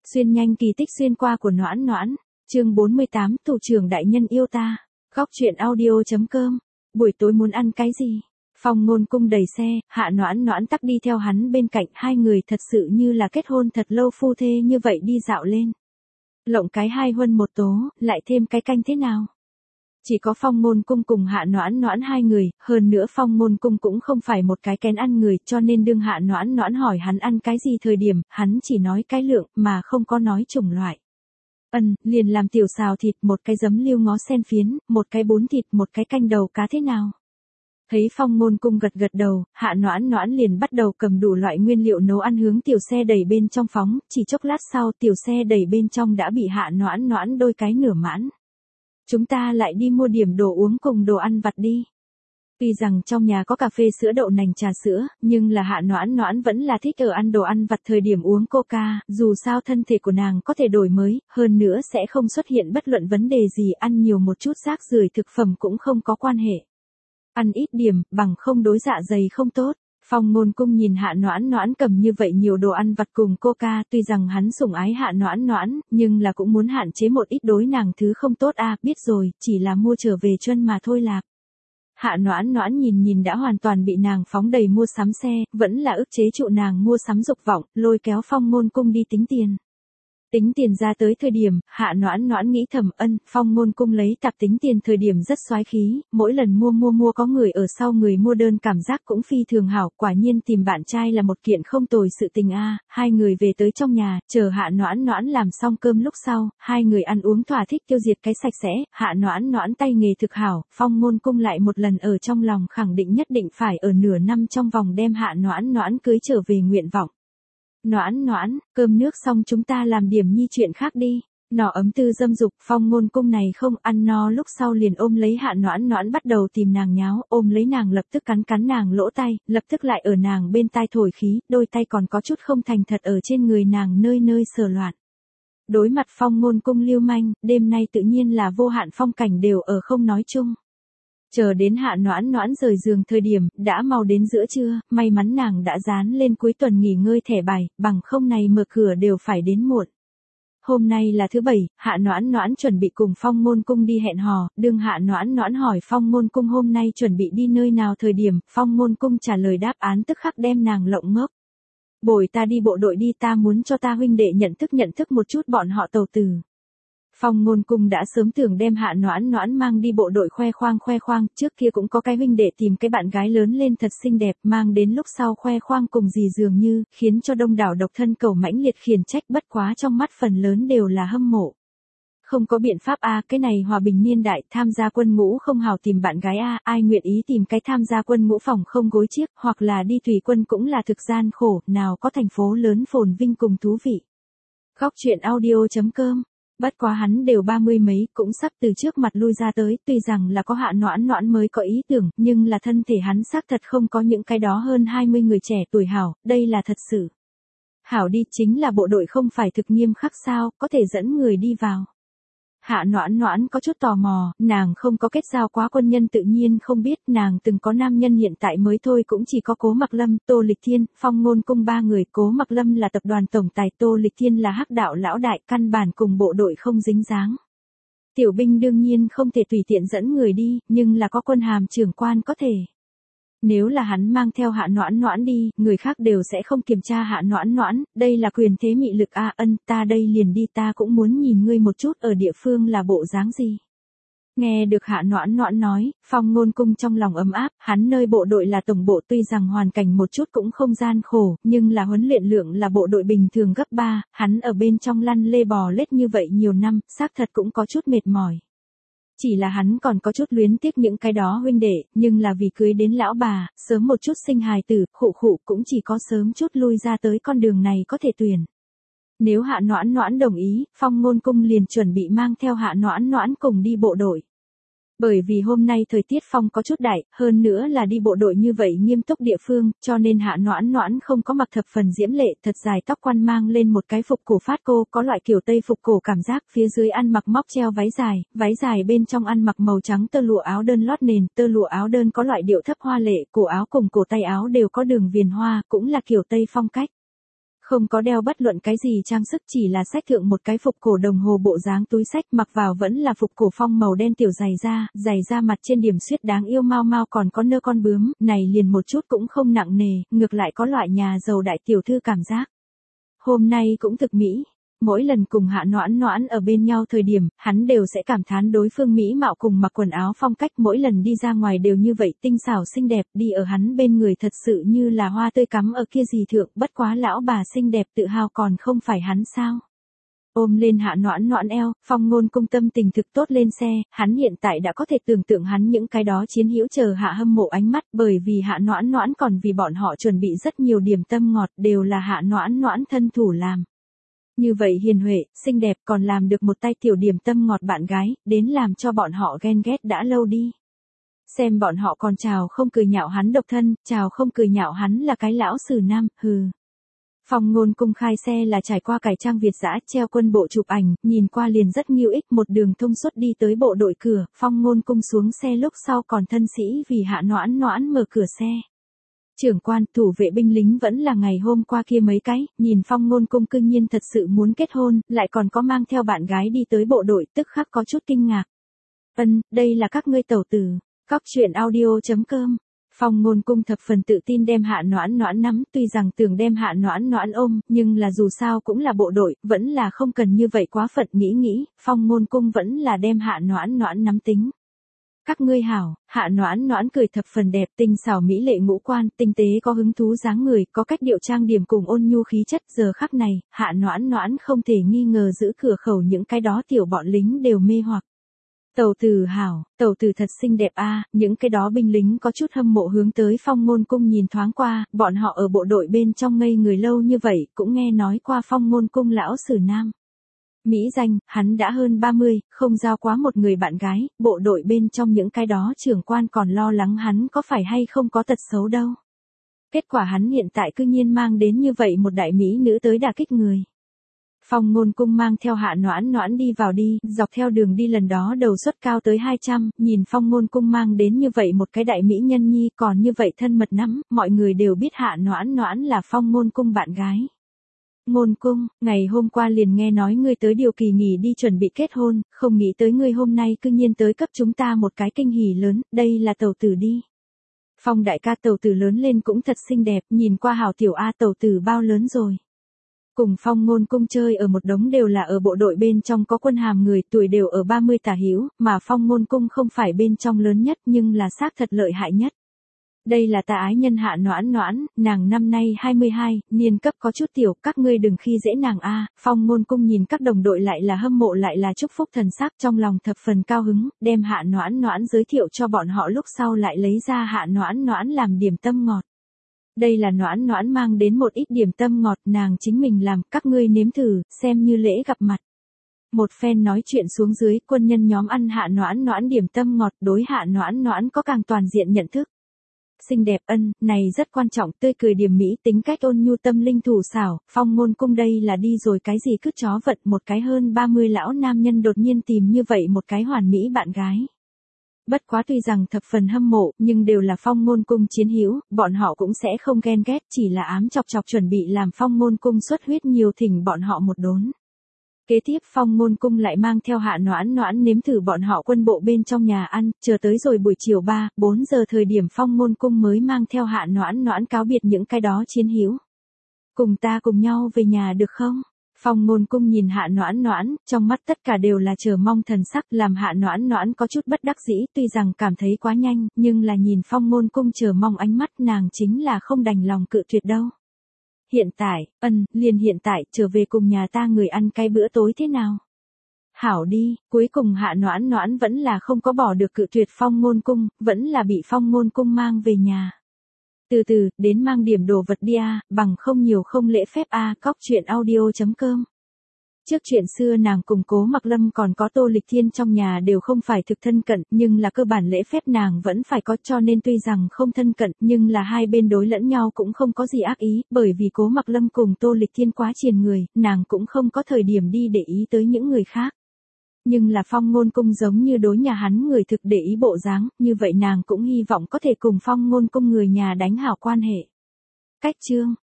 Xuyên nhanh kỳ tích xuyên qua của Noãn Noãn. Chương 48, thủ trưởng đại nhân yêu ta. Góc truyện audio.com. Buổi tối muốn ăn cái gì? Phong Ngôn Cung đẩy xe, Hạ Noãn Noãn tắc đi theo hắn bên cạnh, hai người thật sự như là kết hôn thật lâu phu thê như vậy đi dạo lên. Lộng cái 2 huân 1 tố, lại thêm cái canh thế nào? Chỉ có Phong Ngôn Cung cùng Hạ Noãn Noãn hai người, hơn nữa Phong Ngôn Cung cũng không phải một cái kén ăn người, cho nên đương Hạ Noãn Noãn hỏi hắn ăn cái gì thời điểm, hắn chỉ nói cái lượng mà không có nói chủng loại. Liền làm tiểu xào thịt, một cái giấm liêu ngó sen phiến, một cái bún thịt, một cái canh đầu cá thế nào? Thấy Phong Ngôn Cung gật gật đầu, Hạ Noãn Noãn liền bắt đầu cầm đủ loại nguyên liệu nấu ăn hướng tiểu xe đẩy bên trong phóng, chỉ chốc lát sau tiểu xe đẩy bên trong đã bị Hạ Noãn Noãn đôi cái nửa mãn. Chúng ta lại đi mua điểm đồ uống cùng đồ ăn vặt đi. Tuy rằng trong nhà có cà phê sữa đậu nành trà sữa, nhưng là Hạ Noãn Noãn vẫn là thích ở ăn đồ ăn vặt thời điểm uống coca, dù sao thân thể của nàng có thể đổi mới, hơn nữa sẽ không xuất hiện bất luận vấn đề gì, ăn nhiều một chút rác rưởi thực phẩm cũng không có quan hệ. Ăn ít điểm, bằng không đối dạ dày không tốt. Phong Ngôn Cung nhìn Hạ Noãn Noãn cầm như vậy nhiều đồ ăn vặt cùng coca, tuy rằng hắn sủng ái Hạ Noãn Noãn, nhưng là cũng muốn hạn chế một ít đối nàng thứ không tốt biết rồi, chỉ là mua trở về chân mà thôi lạc. Hạ Noãn Noãn nhìn đã hoàn toàn bị nàng phóng đầy mua sắm xe, vẫn là ức chế trụ nàng mua sắm dục vọng, lôi kéo Phong Ngôn Cung đi tính tiền. Tính tiền ra tới thời điểm, Hạ Noãn Noãn nghĩ thầm, Phong Ngôn Cung lấy tạp tính tiền thời điểm rất xoái khí, mỗi lần mua có người ở sau người mua đơn, cảm giác cũng phi thường hảo, quả nhiên tìm bạn trai là một kiện không tồi sự tình Hai người về tới trong nhà, chờ Hạ Noãn Noãn làm xong cơm lúc sau, hai người ăn uống thỏa thích tiêu diệt cái sạch sẽ, Hạ Noãn Noãn tay nghề thực hảo, Phong Ngôn Cung lại một lần ở trong lòng khẳng định nhất định phải ở nửa năm trong vòng đem Hạ Noãn Noãn cưới trở về nguyện vọng. Noãn Noãn, cơm nước xong chúng ta làm điểm nhi chuyện khác đi. Nọ ấm tư dâm dục, Phong Ngôn Cung này không ăn no lúc sau liền ôm lấy Hạ Noãn Noãn bắt đầu tìm nàng nháo, ôm lấy nàng lập tức cắn nàng lỗ tai, lập tức lại ở nàng bên tai thổi khí, đôi tay còn có chút không thành thật ở trên người nàng nơi nơi sờ loạn. Đối mặt Phong Ngôn Cung lưu manh, đêm nay tự nhiên là vô hạn phong cảnh đều ở không nói chung. Chờ đến Hạ Noãn Noãn rời giường thời điểm, đã mau đến giữa trưa, may mắn nàng đã dán lên cuối tuần nghỉ ngơi thẻ bài, bằng không này mở cửa đều phải đến muộn. Hôm nay là thứ 7, Hạ Noãn Noãn chuẩn bị cùng Phong Ngôn Cung đi hẹn hò, đương Hạ Noãn Noãn hỏi Phong Ngôn Cung hôm nay chuẩn bị đi nơi nào thời điểm, Phong Ngôn Cung trả lời đáp án tức khắc đem nàng lộng ngốc. Bồi ta đi bộ đội đi, ta muốn cho ta huynh đệ nhận thức một chút bọn họ tàu tử. Phong Ngôn Cung đã sớm tưởng đem Hạ Noãn Noãn mang đi bộ đội khoe khoang, trước kia cũng có cái huynh đệ tìm cái bạn gái lớn lên thật xinh đẹp, mang đến lúc sau khoe khoang cùng gì dường như, khiến cho đông đảo độc thân cầu mãnh liệt khiển trách, bất quá trong mắt phần lớn đều là hâm mộ. Không có biện pháp cái này hòa bình niên đại, tham gia quân ngũ không hào tìm bạn gái ai nguyện ý tìm cái tham gia quân ngũ phòng không gối chiếc, hoặc là đi thủy quân cũng là thực gian khổ, nào có thành phố lớn phồn vinh cùng thú vị. Góc truyện audio.com. Bất quá hắn đều 30 mấy, cũng sắp từ trước mặt lui ra tới, tuy rằng là có Hạ Noãn Noãn mới có ý tưởng, nhưng là thân thể hắn xác thật không có những cái đó hơn 20 người trẻ tuổi hảo, đây là thật sự. Hảo đi, chính là bộ đội không phải thực nghiêm khắc sao, có thể dẫn người đi vào. Hạ Noãn Noãn có chút tò mò, nàng không có kết giao quá quân nhân tự nhiên không biết, nàng từng có nam nhân hiện tại mới thôi cũng chỉ có Cố Mặc Lâm, Tô Lịch Thiên, Phong Ngôn Cung 3 người, Cố Mặc Lâm là tập đoàn tổng tài, Tô Lịch Thiên là hắc đạo lão đại, căn bản cùng bộ đội không dính dáng. Tiểu binh đương nhiên không thể tùy tiện dẫn người đi, nhưng là có quân hàm trưởng quan có thể. Nếu là hắn mang theo Hạ Noãn Noãn đi, người khác đều sẽ không kiểm tra Hạ Noãn Noãn, đây là quyền thế mị lực ta đây liền đi, ta cũng muốn nhìn ngươi một chút ở địa phương là bộ dáng gì. Nghe được Hạ Noãn Noãn nói, Phong Ngôn Cung trong lòng ấm áp, hắn nơi bộ đội là tổng bộ, tuy rằng hoàn cảnh một chút cũng không gian khổ, nhưng là huấn luyện lượng là bộ đội bình thường gấp 3, hắn ở bên trong lăn lê bò lết như vậy nhiều năm, xác thật cũng có chút mệt mỏi. Chỉ là hắn còn có chút luyến tiếc những cái đó huynh đệ, nhưng là vì cưới đến lão bà, sớm một chút sinh hài tử, khụ cũng chỉ có sớm chút lui ra tới con đường này có thể tuyển. Nếu Hạ Noãn Noãn đồng ý, Phong Ngôn Cung liền chuẩn bị mang theo Hạ Noãn Noãn cùng đi bộ đội. Bởi vì hôm nay thời tiết phong có chút đại, hơn nữa là đi bộ đội như vậy nghiêm túc địa phương, cho nên Hạ Noãn Noãn không có mặc thập phần diễm lệ, thật dài tóc quăn mang lên một cái phục cổ phát cô, có loại kiểu Tây phục cổ cảm giác, phía dưới ăn mặc móc treo váy dài bên trong ăn mặc màu trắng tơ lụa áo đơn lót nền, tơ lụa áo đơn có loại điệu thấp hoa lệ, cổ áo cùng cổ tay áo đều có đường viền hoa, cũng là kiểu Tây phong cách. Không có đeo bất luận cái gì trang sức, chỉ là xách thượng một cái phục cổ đồng hồ bộ dáng túi xách, mặc vào vẫn là phục cổ phong màu đen tiểu giày da mặt trên điểm xuyết đáng yêu mau mau còn có nơ con bướm, này liền một chút cũng không nặng nề, ngược lại có loại nhà giàu đại tiểu thư cảm giác. Hôm nay cũng thực mỹ. Mỗi lần cùng Hạ Noãn Noãn ở bên nhau thời điểm, hắn đều sẽ cảm thán đối phương mỹ mạo cùng mặc quần áo phong cách, mỗi lần đi ra ngoài đều như vậy tinh xảo xinh đẹp, đi ở hắn bên người thật sự như là hoa tươi cắm ở kia gì thượng, bất quá lão bà xinh đẹp tự hào còn không phải hắn sao. Ôm lên Hạ Noãn Noãn eo, Phong Ngôn Cung tâm tình thực tốt lên xe, hắn hiện tại đã có thể tưởng tượng hắn những cái đó chiến hữu chờ Hạ hâm mộ ánh mắt, bởi vì Hạ Noãn Noãn còn vì bọn họ chuẩn bị rất nhiều điểm tâm ngọt, đều là Hạ Noãn Noãn thân thủ làm. Như vậy hiền huệ, xinh đẹp còn làm được một tay tiểu điểm tâm ngọt bạn gái, đến làm cho bọn họ ghen ghét đã lâu đi. Xem bọn họ còn chào không cười nhạo hắn độc thân, chào không cười nhạo hắn là cái lão sử nam, hừ. Phong Ngôn Cung khai xe là trải qua cải trang Việt dã, treo quân bộ chụp ảnh, nhìn qua liền rất nghiêu ích, một đường thông suốt đi tới bộ đội cửa, Phong Ngôn Cung xuống xe lúc sau còn thân sĩ vì Hạ Noãn Noãn mở cửa xe. Trưởng quan, thủ vệ binh lính vẫn là ngày hôm qua kia mấy cái, nhìn Phong Ngôn Cung cư nhiên thật sự muốn kết hôn, lại còn có mang theo bạn gái đi tới bộ đội, tức khắc có chút kinh ngạc. Đây là các ngươi tẩu tử. Cóc truyện audio.com. Phong Ngôn Cung thập phần tự tin đem Hạ Noãn Noãn nắm, tuy rằng tưởng đem Hạ Noãn Noãn ôm, nhưng là dù sao cũng là bộ đội, vẫn là không cần như vậy quá phận nghĩ, Phong Ngôn Cung vẫn là đem Hạ Noãn Noãn nắm tính. Các ngươi hảo, Hạ Noãn Noãn cười thập phần đẹp, tinh xảo mỹ lệ ngũ quan, tinh tế có hứng thú dáng người, có cách điệu trang điểm cùng ôn nhu khí chất, giờ khắc này, Hạ Noãn Noãn không thể nghi ngờ giữ cửa khẩu những cái đó tiểu bọn lính đều mê hoặc. Tẩu tử hảo, tẩu tử thật xinh đẹp a, những cái đó binh lính có chút hâm mộ hướng tới Phong Ngôn Cung nhìn thoáng qua, bọn họ ở bộ đội bên trong ngây người lâu như vậy, cũng nghe nói qua Phong Ngôn Cung lão sử nam. Mỹ danh, hắn đã hơn 30, không giao quá một người bạn gái, bộ đội bên trong những cái đó trưởng quan còn lo lắng hắn có phải hay không có tật xấu đâu. Kết quả hắn hiện tại cư nhiên mang đến như vậy một đại mỹ nữ tới đả kích người. Phong Ngôn Cung mang theo Hạ Noãn Noãn đi vào đi, dọc theo đường đi lần đó đầu suất cao tới 200, nhìn Phong Ngôn Cung mang đến như vậy một cái đại mỹ nhân nhi còn như vậy thân mật nắm, mọi người đều biết Hạ Noãn Noãn là Phong Ngôn Cung bạn gái. Ngôn Cung, ngày hôm qua liền nghe nói ngươi tới điều kỳ nghỉ đi chuẩn bị kết hôn, không nghĩ tới ngươi hôm nay cư nhiên tới cấp chúng ta một cái kinh hỉ lớn, đây là tẩu tử đi. Phong đại ca tẩu tử lớn lên cũng thật xinh đẹp, nhìn qua hảo tiểu A tẩu tử bao lớn rồi. Cùng Phong Ngôn Cung chơi ở một đống đều là ở bộ đội bên trong có quân hàm người, tuổi đều ở 30 tả hữu, mà Phong Ngôn Cung không phải bên trong lớn nhất nhưng là xác thật lợi hại nhất. Đây là ta ái nhân Hạ Noãn Noãn, nàng năm nay 22, niên cấp có chút tiểu, các ngươi đừng khi dễ nàng a. Phong Ngôn Cung nhìn các đồng đội lại là hâm mộ lại là chúc phúc thần sắc, trong lòng thập phần cao hứng, đem Hạ Noãn Noãn giới thiệu cho bọn họ lúc sau lại lấy ra Hạ Noãn Noãn làm điểm tâm ngọt. Đây là Noãn Noãn mang đến một ít điểm tâm ngọt nàng chính mình làm, các ngươi nếm thử, xem như lễ gặp mặt. Một phen nói chuyện xuống dưới, quân nhân nhóm ăn Hạ Noãn Noãn điểm tâm ngọt, đối Hạ Noãn Noãn có càng toàn diện nhận thức. Xinh đẹp này rất quan trọng, tươi cười điểm mỹ, tính cách ôn nhu tâm linh thủ xảo, Phong Ngôn Cung đây là đi rồi cái gì cứ chó vật, một cái hơn 30 lão nam nhân đột nhiên tìm như vậy một cái hoàn mỹ bạn gái. Bất quá tuy rằng thập phần hâm mộ, nhưng đều là Phong Ngôn Cung chiến hữu, bọn họ cũng sẽ không ghen ghét, chỉ là ám chọc chuẩn bị làm Phong Ngôn Cung xuất huyết nhiều thỉnh bọn họ một đốn. Kế tiếp Phong Ngôn Cung lại mang theo Hạ Noãn Noãn nếm thử bọn họ quân bộ bên trong nhà ăn, chờ tới rồi buổi chiều 3-4 giờ thời điểm Phong Ngôn Cung mới mang theo Hạ Noãn Noãn cáo biệt những cái đó chiến hữu. Cùng ta cùng nhau về nhà được không? Phong Ngôn Cung nhìn Hạ Noãn Noãn, trong mắt tất cả đều là chờ mong thần sắc, làm Hạ Noãn Noãn có chút bất đắc dĩ, tuy rằng cảm thấy quá nhanh, nhưng là nhìn Phong Ngôn Cung chờ mong ánh mắt nàng chính là không đành lòng cự tuyệt đâu. Hiện tại, liền hiện tại, trở về cùng nhà ta người ăn cái bữa tối thế nào? Hảo đi, cuối cùng Hạ Noãn Noãn vẫn là không có bỏ được cự tuyệt Phong Ngôn Cung, vẫn là bị Phong Ngôn Cung mang về nhà. Từ từ, đến mang điểm đồ vật đi a, bằng không nhiều không lễ phép a. Cóc truyện audio.com. Trước chuyện xưa nàng cùng Cố Mặc Lâm còn có Tô Lịch Thiên trong nhà đều không phải thực thân cận, nhưng là cơ bản lễ phép nàng vẫn phải có, cho nên tuy rằng không thân cận, nhưng là hai bên đối lẫn nhau cũng không có gì ác ý, bởi vì Cố Mặc Lâm cùng Tô Lịch Thiên quá triền người, nàng cũng không có thời điểm đi để ý tới những người khác. Nhưng là Phong Ngôn Cung giống như đối nhà hắn người thực để ý bộ dáng, như vậy nàng cũng hy vọng có thể cùng Phong Ngôn Cung người nhà đánh hảo quan hệ. Cách chương